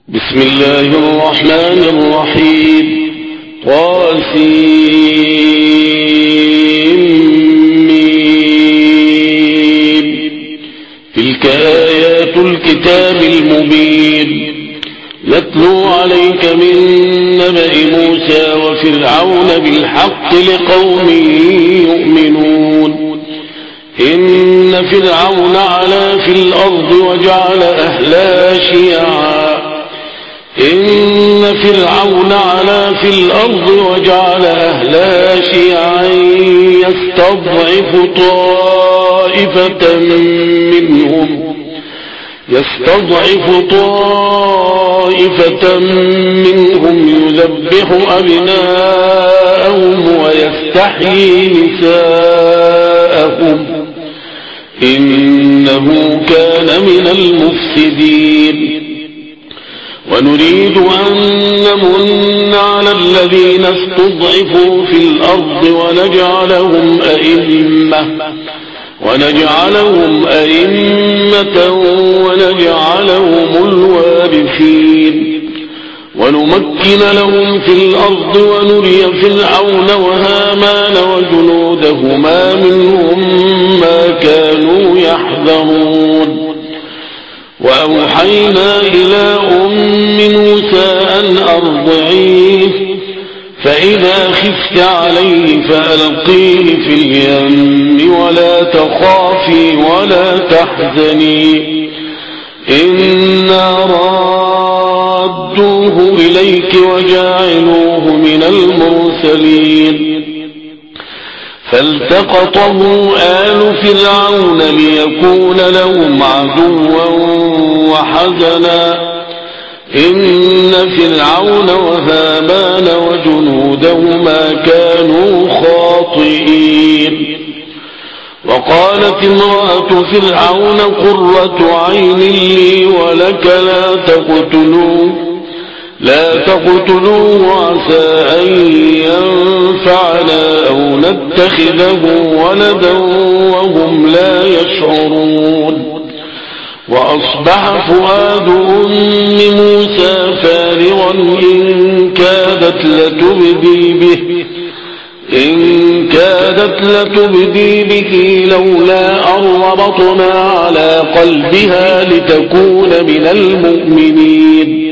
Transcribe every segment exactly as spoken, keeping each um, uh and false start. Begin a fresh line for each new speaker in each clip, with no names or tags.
بسم الله الرحمن الرحيم. طاسين. تلك آيات الكتاب المبين نتلو عليك من نبأ موسى وفرعون بالحق لقوم يؤمنون. إن فرعون علا في الأرض وجعل أهلها شيعا إن فرعون علا في الأرض وجعل أهلها شيعا يستضعف طائفة منهم يستضعف طائفة منهم يذبح أبناءهم ويستحيي نساءهم إنه كان من المفسدين. ونريد أن نمن على الذين استضعفوا في الأرض ونجعلهم أئمة ونجعلهم أئمة ونجعلهم الوارثين ونمكن لهم في الأرض ونري فرعون وهامان وجنودهما منهم ما كانوا يحذرون. وأوحينا إلى أم موسى أن أرضعيه فإذا خفت عليه فألقيه في اليم ولا تخافي ولا تحزني إنا رادوه إليك وجاعلوه من المرسلين. فالتقطه آل فرعون ليكون لهم عدوا وحزنا إن فرعون وهامان وجنودهما كانوا خاطئين. وقالت امرأة فرعون قرة عين لي ولك لا تقتلوه لا تقتلوه عسى أن ينفعنا أو نتخذه ولدا وهم لا يشعرون. وأصبح فؤاد أم موسى فارغا إن كادت لتبدي به إن كادت لتبدي به لولا أن ربطنا على قلبها لتكون من المؤمنين.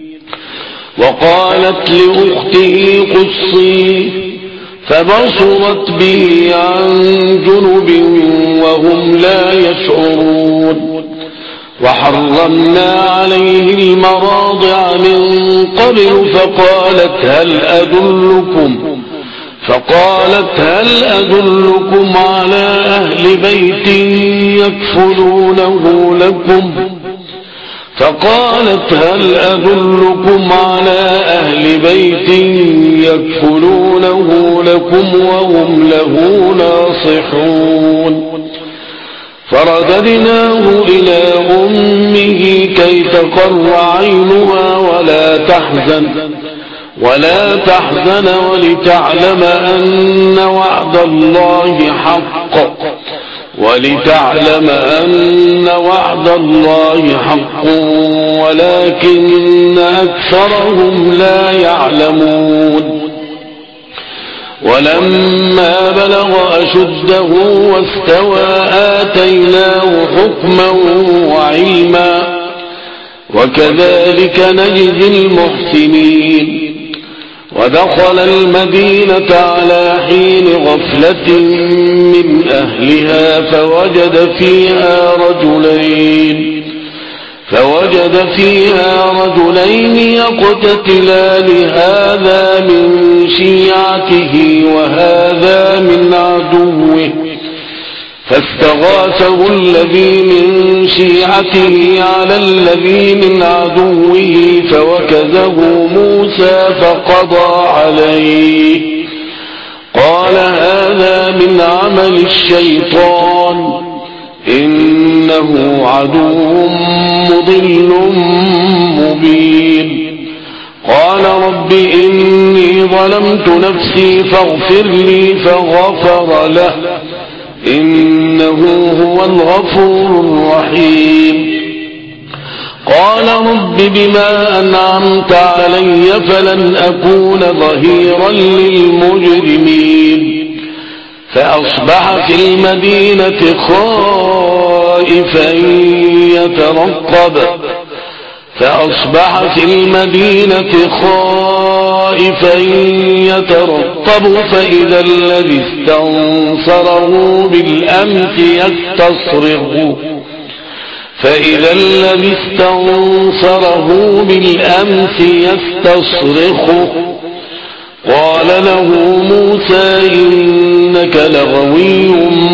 وقالت لأخته قصيه فبصرت به عن جنب وهم لا يشعرون. وحرمنا عليه المراضع من قبل فقالت هل أدلكم فقالت هل أدلكم على أهل بيت يكفلونه لكم فقالت هل أدلكم على أهل بيت يكفلونه لكم وهم له ناصحون. فرددناه إلى أمه كي تقر عينها ولا تحزن ولا تحزن ولتعلم أن وعد الله حق ولتعلم أن وعد الله حق ولكن أكثرهم لا يعلمون. ولما بلغ أشده واستوى آتيناه حكما وعلما وكذلك نجزي المحسنين. ودخل المدينة على حين غفلة من أهلها فوجد فيها رجلين فوجد فيها رجلين يقتتلان هذا من شيعته وهذا من عدوه فاستغاثه الذي من شيعته على الذي من عدوه فوكزه موسى فقضى عليه قال هذا من عمل الشيطان إنه عدو مضل مبين. قال رب إني ظلمت نفسي فاغفر لي فغفر له إنه هو الغفور الرحيم. قال رب بما أنعمت علي فلن أكون ظهيرا للمجرمين فأصبح في المدينة خائفا يترقب فأصبح في المدينة خائفا يترقب فإذا الذي استنصره بالأمس يستصرخه فإذا الذي استنصره بالأمس يستصرخه قال له موسى إنك لغوي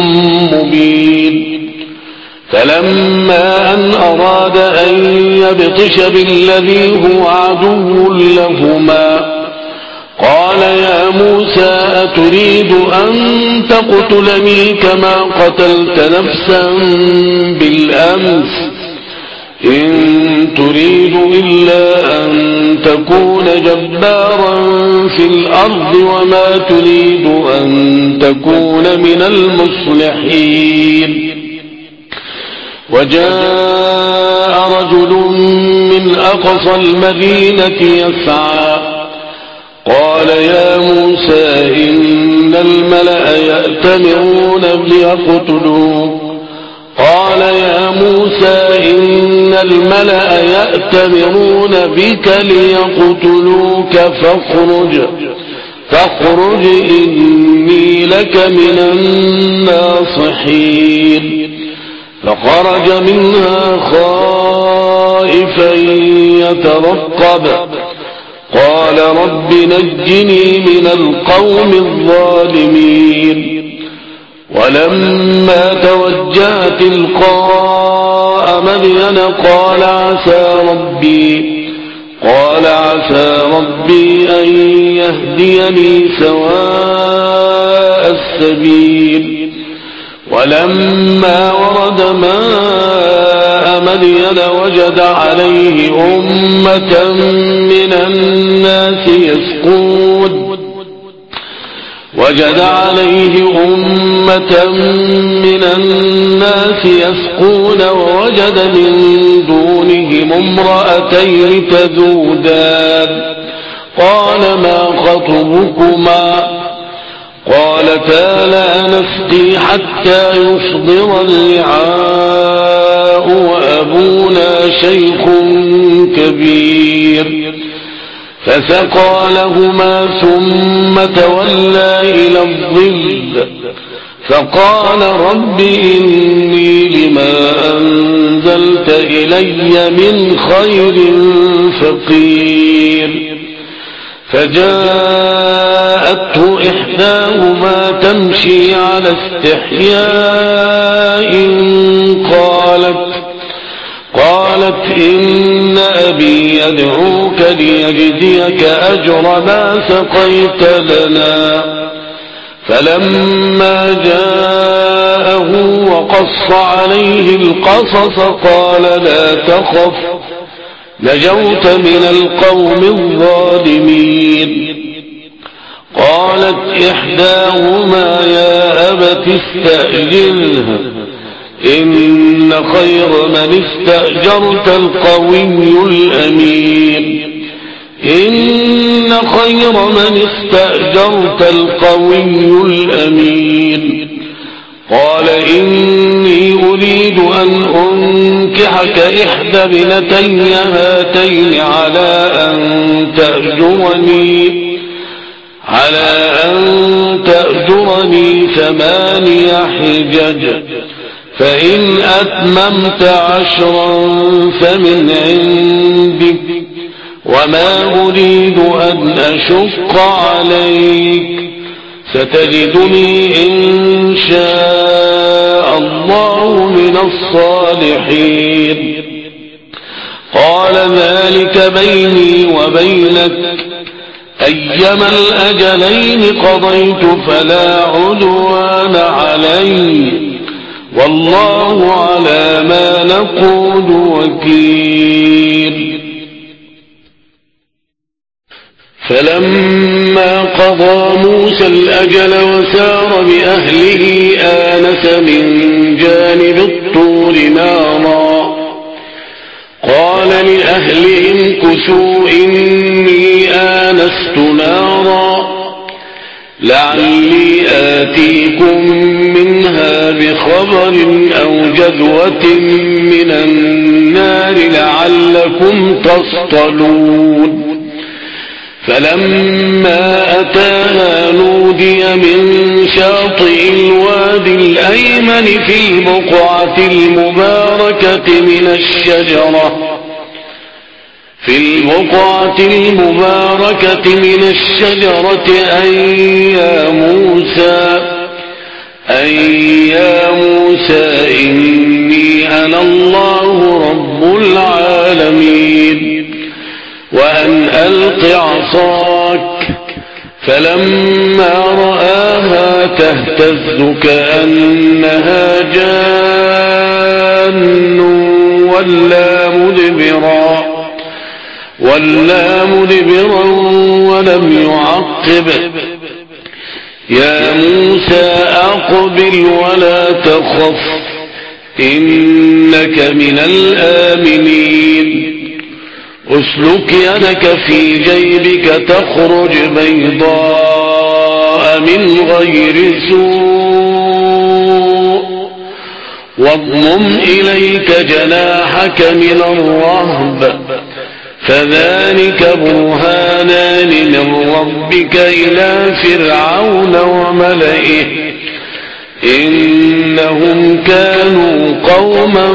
مبين فلما أن أراد أن يبطش بالذي هو عدو لهما قال يا موسى أتريد أن تقتلني كما قتلت نفسا بالأمس إن تريد إلا أن تكون جبارا في الأرض وما تريد أن تكون من المصلحين وجاء رجل من أقصى المدينة يسعى قال يا موسى إن الملأ يأتمرون ليقتلوك قال يا موسى إن الملأ يأتمرون بك ليقتلوك فاخرج فاخرج إني لك من الناصحين فخرج منها خائفا يترقب قال رب نجني من القوم الظالمين ولما توجه تلقاء مدين قال عسى ربي قال عسى ربي أن يهديني سواء السبيل ولما ورد ماء مدين وجد عليه أمة من الناس يسقون وجد عليه أمة من الناس يسقون ووجد من دونهم امرأتين تذودان قال ما خطبكما قالتا لا نسقي حتى يصدر الرعاء وأبونا شيخ كبير فسقى لهما ثم تولى إلى الظل فقال رب إني لما أنزلت إلي من خير فقير فجاءته إحداهما تمشي على استحياء قالت قالت إن أبي يدعوك ليجزيك أجر ما سقيت لنا فلما جاءه وقص عليه القصص قال لا تخف نجوت من القوم الظالمين قالت إحداهما يا أبت استأجره إن خير من استأجرت القوي الأمين إن خير من استأجرت القوي الأمين قال إني أريد أن أنكحك إحدى ابنتي هاتين على أن تأجرني على أن تأجرني ثماني حجج فإن أتممت عشرا فمن عندك وما أريد أن أشق عليك ستجدني إن شاء الله من الصالحين قال ذلك بيني وبينك أيما الأجلين قضيت فلا عدوان علي والله على ما نقول وكيل فلما قضى موسى الأجل وسار بأهله آنس من جانب الطور نارا قال أهلهم كثوا إني آنست نارا لعلي آتيكم منها بخبر أو جذوة من النار لعلكم تصطلون فلما أتاها نودي من شاطئ الوادي الأيمن في البقعة المباركة من الشجرة في البقعة المباركة من الشجرة أن يا موسى أن يا موسى إني أنا الله رب العالمين وأن ألق عصاك فلما رآها تهتز كأنها جان ولا مدبرا ولا مدبرا ولم يعقب يا موسى أقبل ولا تخف إنك من الآمنين أسلك يدك في جيبك تخرج بيضاء من غير سوء واضمم إليك جناحك من الرهب فذلك برهانان من ربك إلى فرعون وملئه إنهم كانوا قوما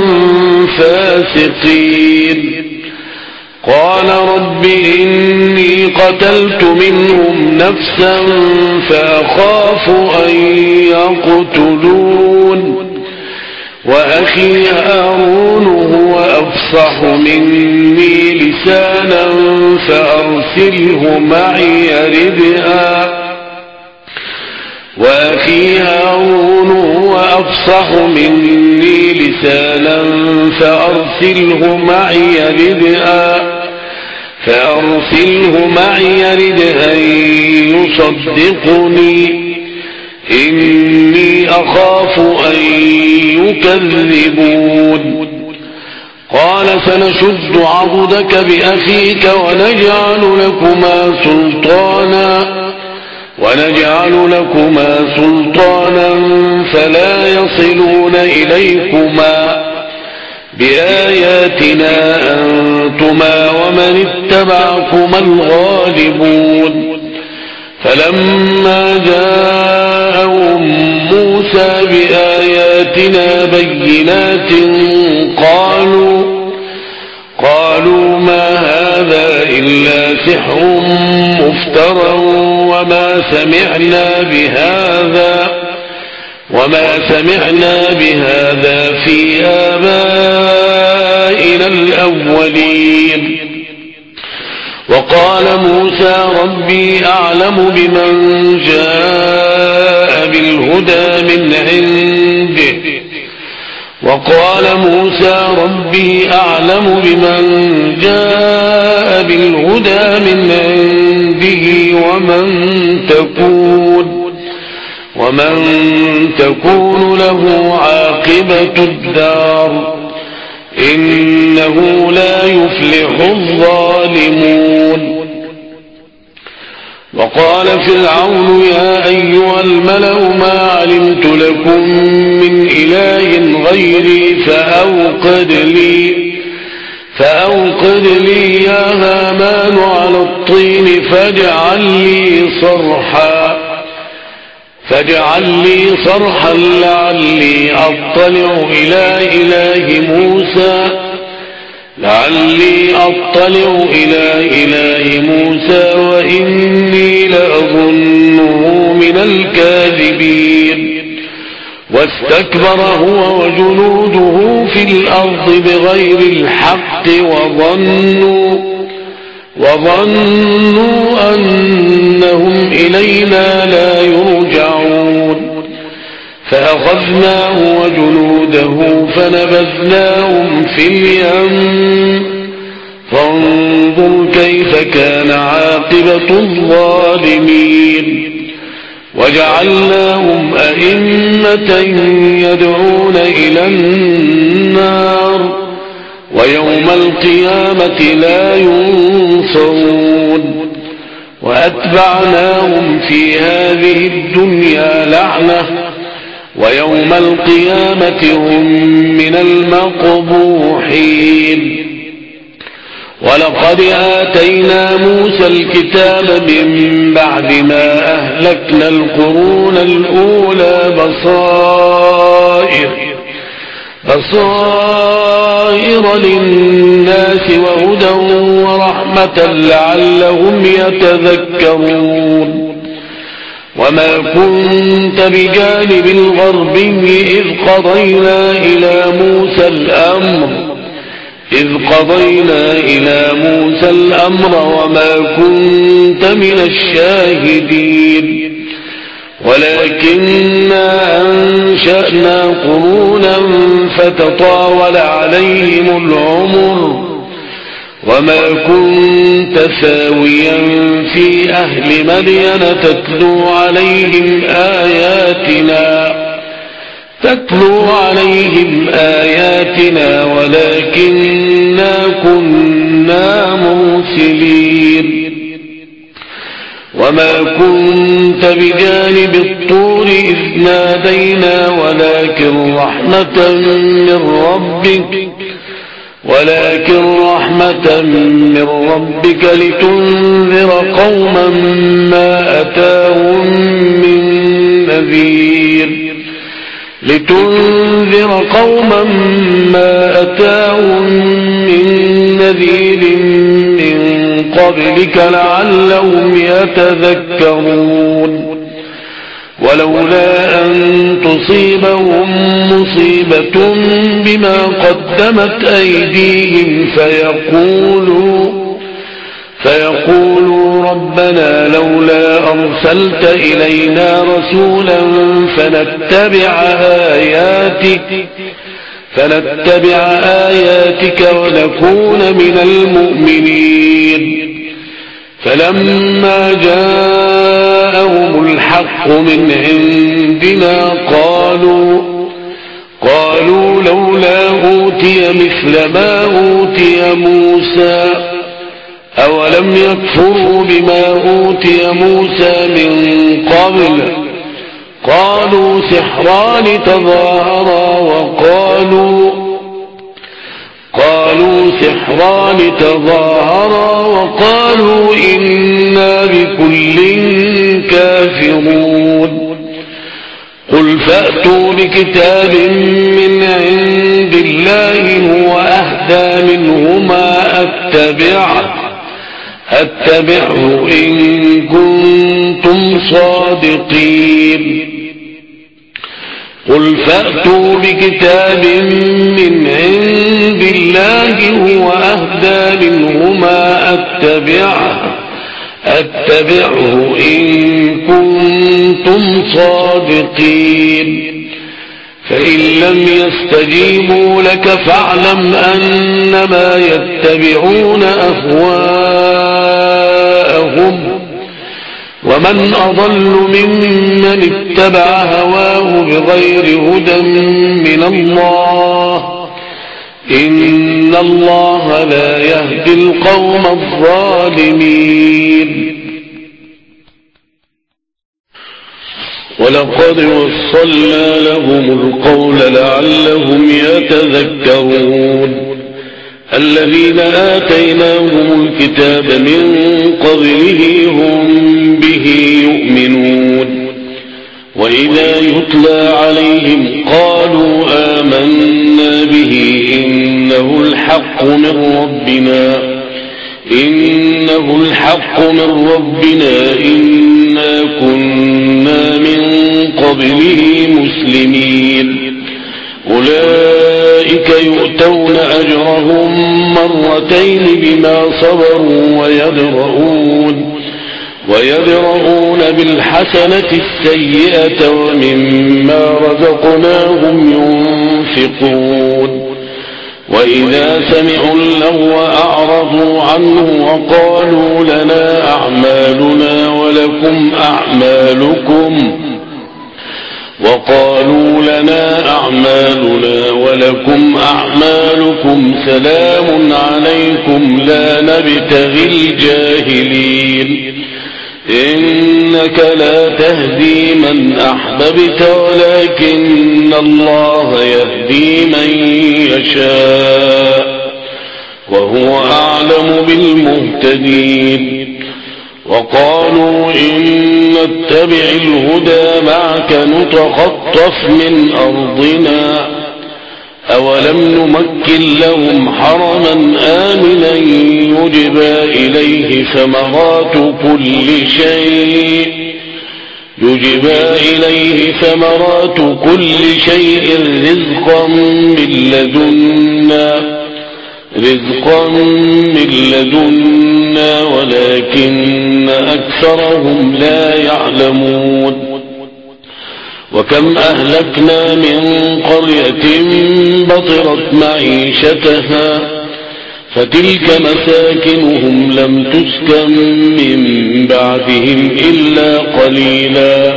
فاسقين قال رب إني قتلت منهم نفسا فأخاف أن يقتلون وأخي هارون هو أفصح مني لسانا فأرسله معي ربئا وأخي هارون هو أفصح مني لسانا فأرسله معي ربئا فأرسله معي ربئا يصدقني إني أخاف أن يكذبون قال سنشد عضدك بأخيك ونجعل لكما سلطانا ونجعل لكما سلطانا فلا يصلون إليكما بآياتنا أنتما ومن اتبعكما الغالبون فلما جاءهم موسى بآياتنا بينات قالوا قالوا ما هذا إلا سحر مفترى وما سمعنا بهذا وما سمعنا بهذا في آبائنا الأولين وقال موسى ربي أعلم بمن جاء بالهدى من عنده وقال موسى ربي أعلم بمن جاء بالهدى من عنده ومن تكون ومن تكون له عاقبة الدار إنه لا يفلح الظالمون وقال فرعون يا أيها الملأ ما علمت لكم من إله غيري فأوقد لي فأوقد لي يا هامان على الطين فاجعل لي صرحا فاجعل لي صرحا لعلي أطلع إلى إله موسى لعلي أطلع إلى إله موسى وإني لأظنه من الكاذبين واستكبر هو وجنوده في الأرض بغير الحق وظنوا وظنوا أنهم إلينا لا يرجعون فأخذناه وجنوده فنبذناهم في اليم فانظر كيف كان عاقبة الظالمين وجعلناهم أئمة يدعون إلى النار ويوم القيامة لا ينصرون وأتبعناهم في هذه الدنيا لعنة ويوم القيامة هم من المقبوحين ولقد آتينا موسى الكتاب من بعد ما أهلكنا القرون الأولى بصائر بصائر للناس وهدى ورحمة لعلهم يتذكرون وما كنت بجانب الغربي إذ قضينا إلى موسى الأمر إذ قضينا إلى موسى الأمر وما كنت من الشاهدين ولكننا أنشأنا قرونا فتطاول عليهم العمر وما كنت ساويا في أهل مدين تتلو عليهم آياتنا تتلو عليهم آياتنا ولكننا كنا مرسلين وما كنت بجانب الطور إذ نادينا ولكن رحمة من ربك ولكن رحمة من ربك لتنذر قوما ما أتاهم من نذير لتنذر قوما ما أتاهم من نذير من قبلك لعلهم يتذكرون ولولا أن تصيبهم مصيبة بما قدمت أيديهم فيقولوا فيقولوا ربنا لولا أرسلت إلينا رسولا فنتبع آياتك فنتبع آياتك ونكون من المؤمنين فلما جاءهم الحق من عندنا قالوا قالوا لولا أوتي مثل ما أوتي موسى أولم يكفروا بما أوتي موسى من قبل قالوا سحران تظاهرا وقالوا قالوا سحران تظاهرا وقالوا إنا بكل كافرون قل فأتوا بكتاب من عند الله هو أهدى منهما أتبعه أتبعه إن كنتم صادقين قل فأتوا بكتاب من عند الله هو أهدى منهما أتبعه أتبعه إن كنتم صادقين فإن لم يستجيبوا لك فاعلم أنما يتبعون أهواءهم ومن أضل ممن اتبع هواه بغير هدى من الله إن الله لا يهدي القوم الظالمين ولقد وصلنا لهم القول لعلهم يتذكرون الذين آتيناهم الكتاب من قبله هم به يؤمنون وإذا يتلى عليهم قالوا آمنا به إنه الحق من ربنا إنه الحق من ربنا إنا كنا من قبله مسلمين أولئك يؤتون أجرهم مرتين بما صبروا ويدرؤون ويدرؤون بالحسنة السيئة ومما رزقناهم ينفقون وإذا سمعوا اللغو أعرضوا عنه وقالوا لنا أعمالنا ولكم أعمالكم وقالوا لنا أعمالنا ولكم أعمالكم سلام عليكم لا نبتغي الجاهلين إنك لا تهدي من أحببت ولكن الله يهدي من يشاء وهو أعلم بالمهتدين وقالوا إن نتبع الهدى معك نتخطف من أرضنا أولم نمكن لهم حرما آمنا يجبى إليه ثمرات كل شيء يجبى إليه ثمرات كل شيء رزقا من لدنا رزقا من لدنا ولكن أكثرهم لا يعلمون وكم أهلكنا من قرية بطرت معيشتها فتلك مساكنهم لم تسكن من بعدهم إلا قليلا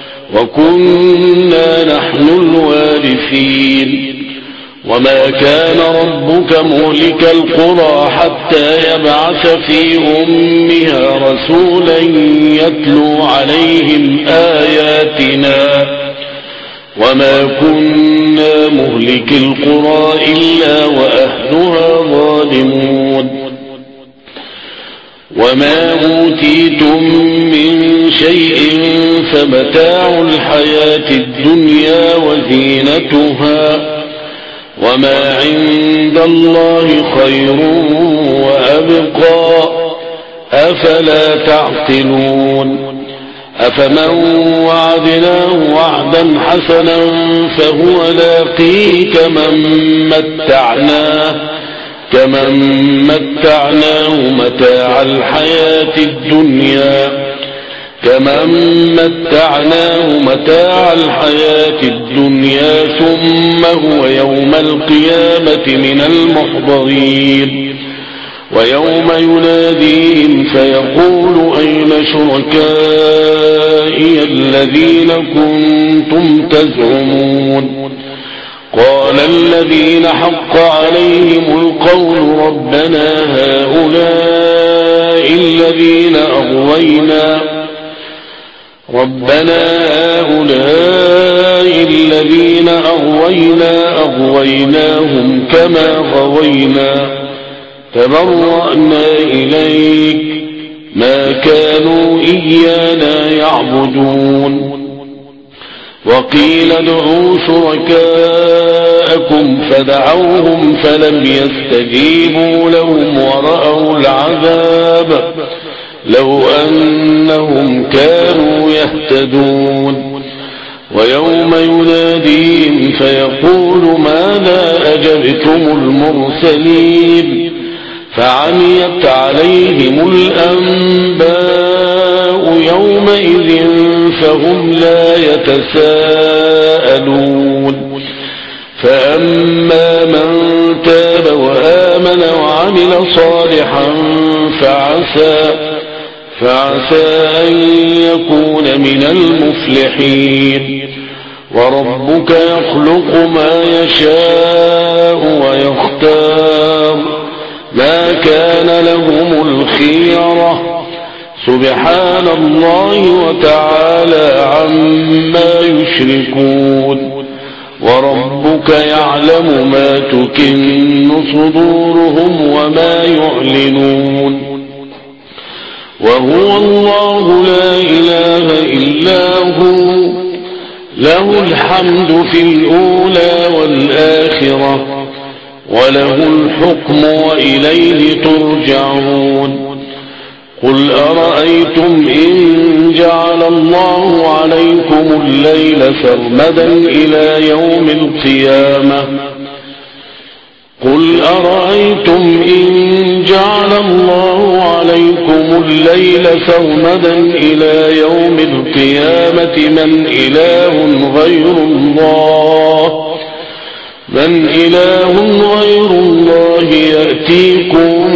وكنا نحن الوارثين وما كان ربك مهلك القرى حتى يبعث في أمها رسولا يتلو عليهم آياتنا وما كنا مهلك القرى إلا وأهلها ظالمون وما أوتيتم من شيء فمتاع الحياة الدنيا وزينتها وما عند الله خير وأبقى أفلا تعقلون أفمن وعدناه وعدا حسنا فهو لاقيه كمن متعناه كمن متعناه متاع الحياة الدنيا كمن متعناه متاع الحياة الدنيا ثم هو يوم القيامة من المحضرين ويوم يناديهم فيقول أين شركائي الذين كنتم تزعمون قال الذين حق عليهم القول ربنا هؤلاء الذين أغوينا ربنا هؤلاء الذين أغوينا أغويناهم كما غوينا تبرأنا إليك ما كانوا إيانا يعبدون وقيل ادعوا شركاءكم فدعوهم فلم يستجيبوا لهم ورأوا العذاب لو أنهم كانوا يهتدون ويوم يناديهم فيقول ماذا أجبتم المرسلين فعميت عليهم الأنباء يومئذ فهم لا يتساءلون فأما من تاب وآمن وعمل صالحا فعسى فعسى أن يكون من المفلحين وربك يخلق ما يشاء ويختار ما كان لهم الخيرة سبحان الله وتعالى عما يشركون وربك يعلم ما تكن صدورهم وما يعلنون وهو الله لا إله إلا هو له الحمد في الأولى والآخرة وله الحكم وإليه ترجعون قل أرأيتم إن جعل الله عليكم الليل سرمدا إلى يوم القيامة قل أرأيتم إن جعل الله عليكم الليل سرمدا إلى يوم القيامة من إله غير الله من إله غير الله يأتيكم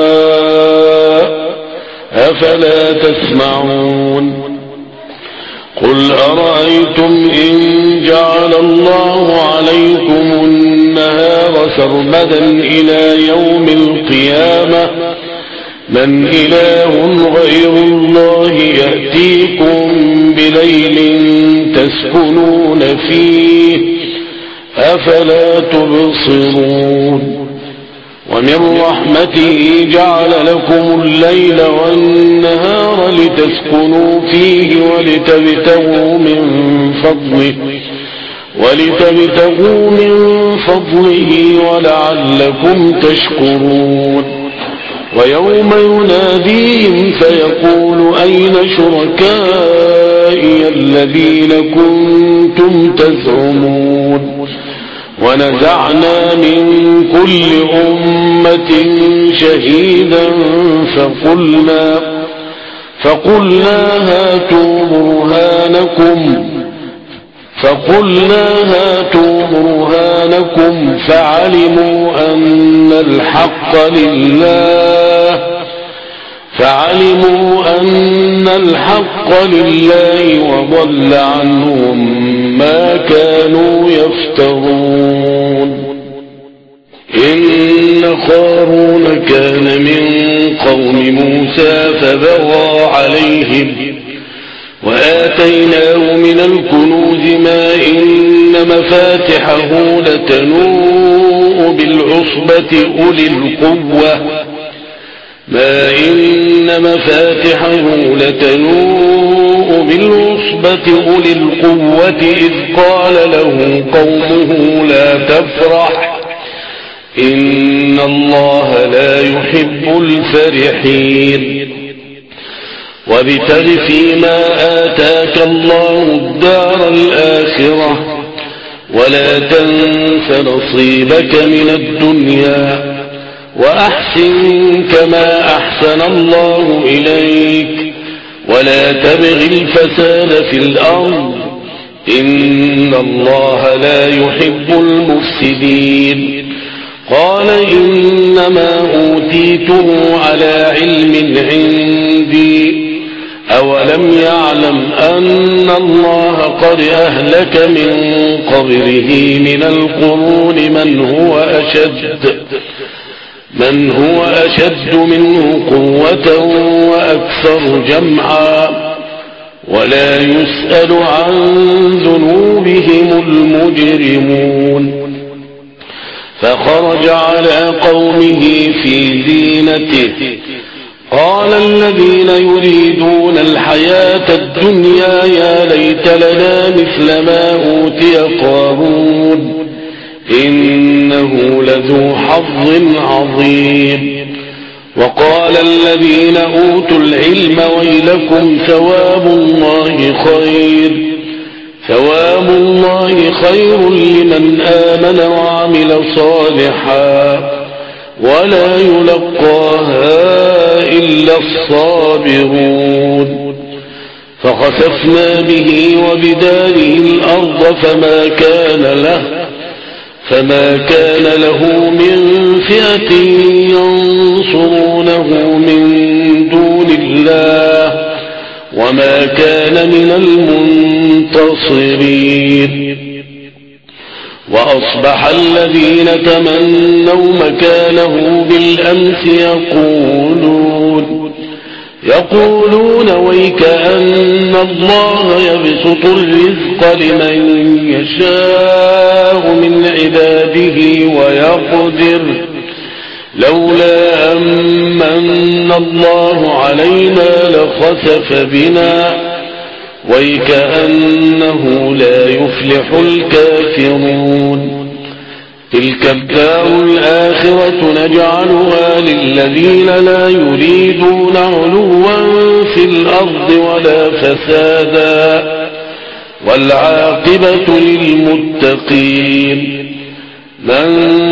بضياء أفلا تسمعون قل أرأيتم إن جعل الله عليكم النهار سرمدا إلى يوم القيامة من إله غير الله يأتيكم بليل تسكنون فيه أفلا تبصرون ومن رحمته جعل لكم الليل والنهار لتسكنوا فيه ولتبتغوا من فضله ولتبتغوا من فضله ولعلكم تشكرون ويوم يناديهم فيقول أين شركائي الذين كنتم تزعمون ونزعنا من كل أمة شهيدا فقلنا فقلنا هاتوا برهانكم فقلنا هاتوا برهانكم فعلموا أن الحق لله فعلموا أن الحق لله وضل عنهم ما كانوا يفترون إن قارون كان من قوم موسى فبغى عليهم وآتيناه من الكنوز ما إن مفاتحه لتنوء بالعصبة أولي القوة ما إن مفاتحه لتنوء بالعصبة أولي القوة إذ قال له قومه لا تفرح إن الله لا يحب الفرحين وابتغ فيما آتاك الله الدار الآخرة ولا تنس نصيبك من الدنيا وأحسن كما أحسن الله إليك ولا تبغ الفساد في الأرض إن الله لا يحب المفسدين قال إنما أوتيته على علم عندي أولم يعلم أن الله قد أهلك من قبله من القرون من هو أشد من هو أشد منه قوة وأكثر جمعا ولا يسأل عن ذنوبهم المجرمون فخرج على قومه في زينته قال الذين يريدون الحياة الدنيا يا ليت لنا مثل ما أوتي قارون إنه لذو حظ عظيم وقال الذين أوتوا العلم ويلكم ثواب الله خير ثواب الله خير لمن آمن وعمل صالحا ولا يلقاها إلا الصابرون فخسفنا به وبداره الأرض فما كان له فما كان له من فئة ينصرونه من دون الله وما كان من المنتصرين وأصبح الذين تمنوا مكانه بالأمس يقولون يقولون ويك أن الله يبسط الرزق لمن يشاء من عباده ويقدر لولا أمن الله علينا لخسف بنا ويكأنه لا يفلح الكافرون تلك الدار الآخرة نجعلها للذين لا يريدون علوا في الأرض ولا فسادا والعاقبة للمتقين من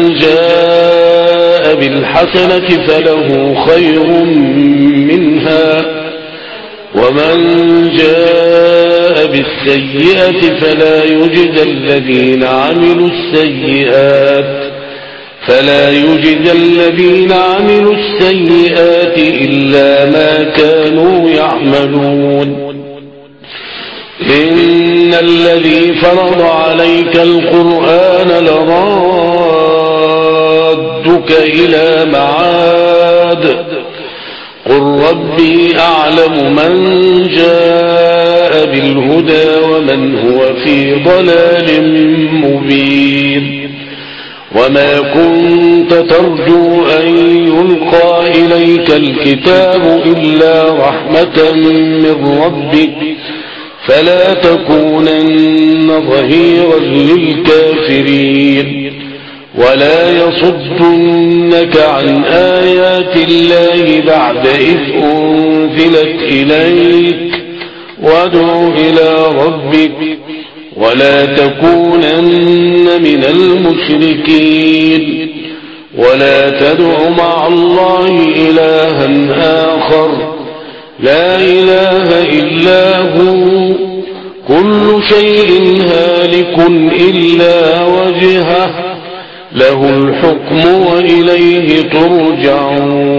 جاء بالحسنة فله خير منها ومن جاء بالسيئة فلا يجزى الذين عملوا السيئات فلا يجزى الذين عملوا السيئات إلا ما كانوا يعملون إن الذي فرض عليك القرآن لرادك إلى معاد قل ربي أعلم من جاء بالهدى ومن هو في ضلال مبين وما كنت ترجو أن يلقى إليك الكتاب إلا رحمة من ربك فلا تكونن ظهيرا للكافرين ولا يصدنك عن آيات الله بعد إذ أنزلت إليك وادع إلى ربك ولا تكونن من المشركين ولا تدع مع الله إلها آخر لا إله إلا هو كل شيء هالك إلا وجهه له الحكم وإليه ترجعون